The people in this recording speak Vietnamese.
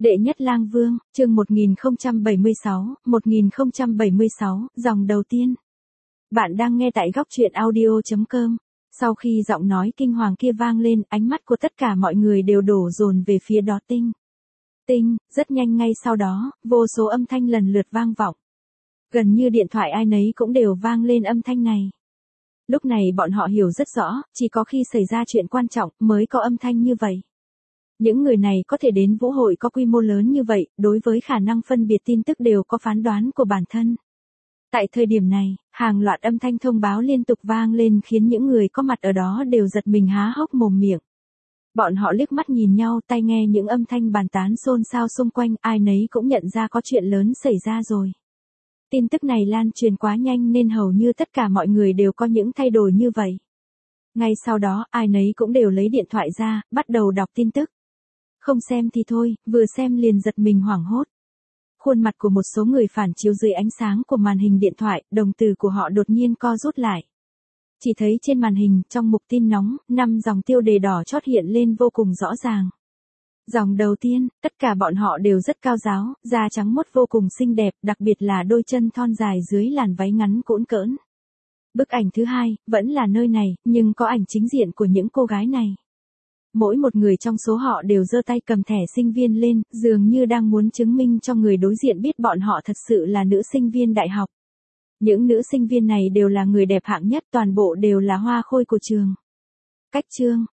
Đệ nhất lang vương, chương 1076, dòng đầu tiên. Bạn đang nghe tại góc truyện audio.com. Sau khi giọng nói kinh hoàng kia vang lên, ánh mắt của tất cả mọi người đều đổ dồn về phía đó tinh. Rất nhanh ngay sau đó, vô số âm thanh lần lượt vang vọng. Gần như điện thoại ai nấy cũng đều vang lên âm thanh này. Lúc này bọn họ hiểu rất rõ, chỉ có khi xảy ra chuyện quan trọng mới có âm thanh như vậy. Những người này có thể đến vũ hội có quy mô lớn như vậy, đối với khả năng phân biệt tin tức đều có phán đoán của bản thân. Tại thời điểm này, hàng loạt âm thanh thông báo liên tục vang lên khiến những người có mặt ở đó đều giật mình há hốc mồm miệng. Bọn họ liếc mắt nhìn nhau, tai nghe những âm thanh bàn tán xôn xao xung quanh, ai nấy cũng nhận ra có chuyện lớn xảy ra rồi. Tin tức này lan truyền quá nhanh nên hầu như tất cả mọi người đều có những thay đổi như vậy. Ngay sau đó, ai nấy cũng đều lấy điện thoại ra, bắt đầu đọc tin tức. Không xem thì thôi, vừa xem liền giật mình hoảng hốt. Khuôn mặt của một số người phản chiếu dưới ánh sáng của màn hình điện thoại, đồng tử của họ đột nhiên co rút lại. Chỉ thấy trên màn hình, trong mục tin nóng, 5 dòng tiêu đề đỏ chót hiện lên vô cùng rõ ràng. Dòng đầu tiên, tất cả bọn họ đều rất cao ráo, da trắng muốt vô cùng xinh đẹp, đặc biệt là đôi chân thon dài dưới làn váy ngắn cũn cỡn. Bức ảnh thứ hai, vẫn là nơi này, nhưng có ảnh chính diện của những cô gái này. Mỗi một người trong số họ đều giơ tay cầm thẻ sinh viên lên, dường như đang muốn chứng minh cho người đối diện biết bọn họ thật sự là nữ sinh viên đại học. Những nữ sinh viên này đều là người đẹp hạng nhất, toàn bộ đều là hoa khôi của trường. Cách chương,